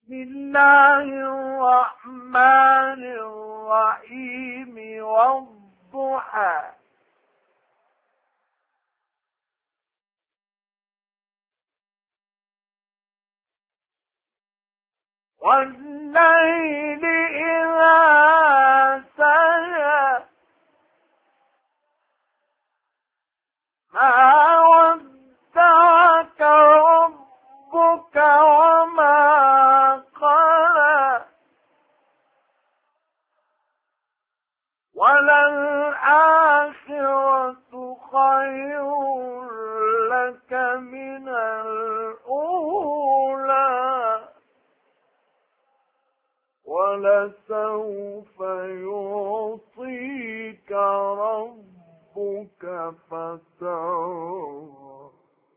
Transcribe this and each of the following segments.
بسم الله الرحمن الرحيم والضحى والليل إذا سجى ما ودعك ربك وما قلى وللآخرة خير لك من الأولى ولسوف يعطيك ربك فترضى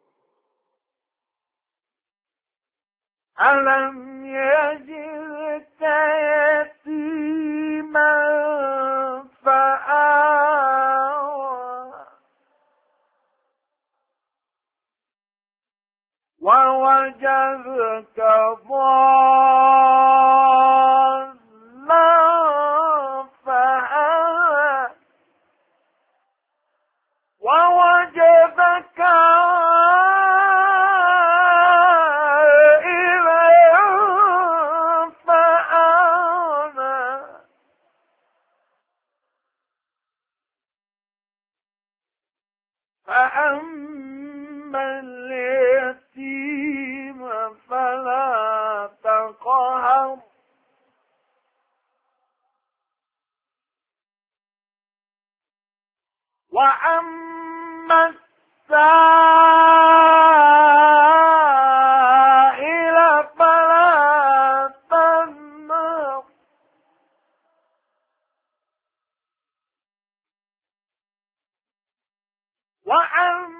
ألم يجدك يتيما فآوى ووجدك ضالا فهدى ووجدك فأما اليتيم فلا تقهر وأما السائل فلا تنهر وأما